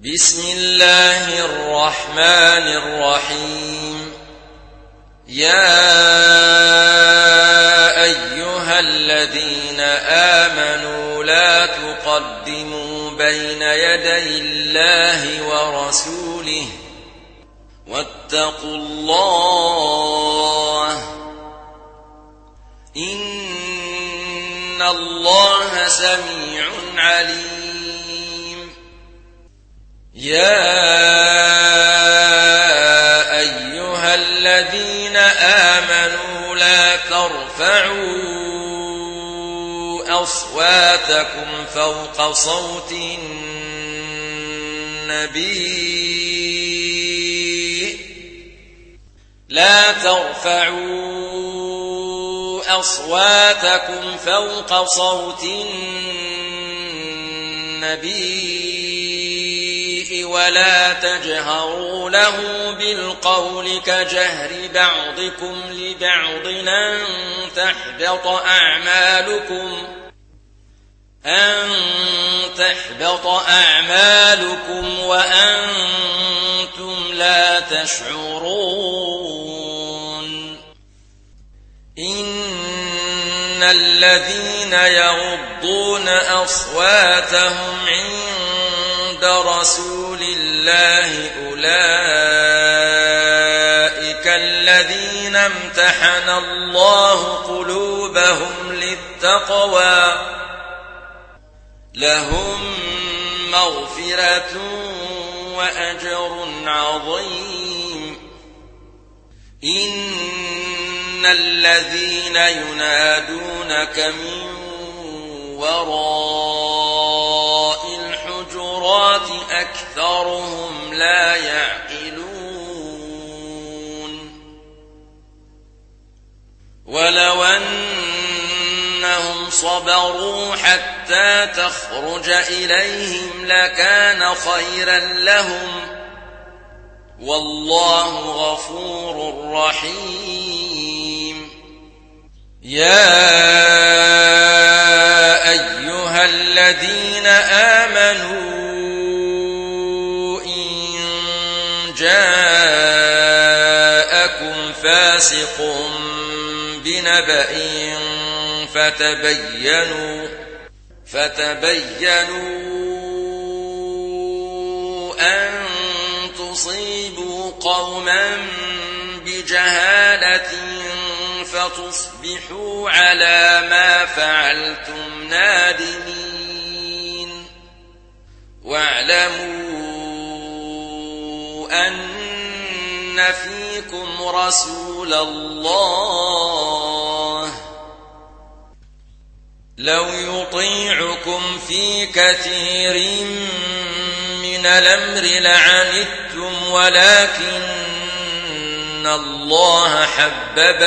بسم الله الرحمن الرحيم. يا أيها الذين آمنوا لا تقدموا بين يدي الله ورسوله واتقوا الله إن الله سميع عليم. يا أيها الذين آمنوا لا ترفعوا أصواتكم فوق صوت النبي فوق صوت النبي ولا تجهروا له بالقول كجهر بعضكم لبعض أن تحبط أعمالكم وأنتم لا تشعرون. إن الذين يغضون أصواتهم عند رسول الله أولئك الذين امتحن الله قلوبهم للتقوى لهم مغفرة وأجر عظيم. إن الذين ينادونك من وراء الحجرات أكثرهم لا يعقلون. ولو أنهم صبروا حتى تخرج إليهم لكان خيرا لهم والله غفور رحيم. يا أيها الذين آمنوا إن جاءكم فاسق بنبأ فتبينوا أن تصيبوا قوما بجهالة فتصبحوا على ما فعلتم نادمين. واعلموا أن فيكم رسول الله لو يطيعكم في كثير من الأمر لعنتم ولكن الله حبب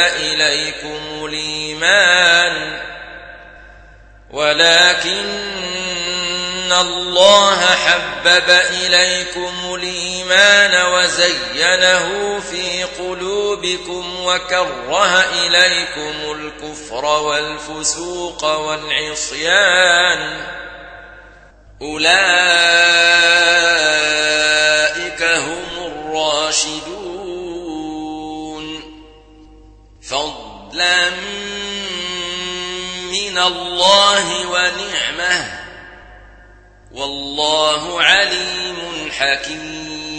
إليكم الإيمان وزينه في قلوبكم وكره إليكم الكفر والفسوق والعصيان أولئك هم الراشدون فضلا من الله ونعمه والله عليم حكيم.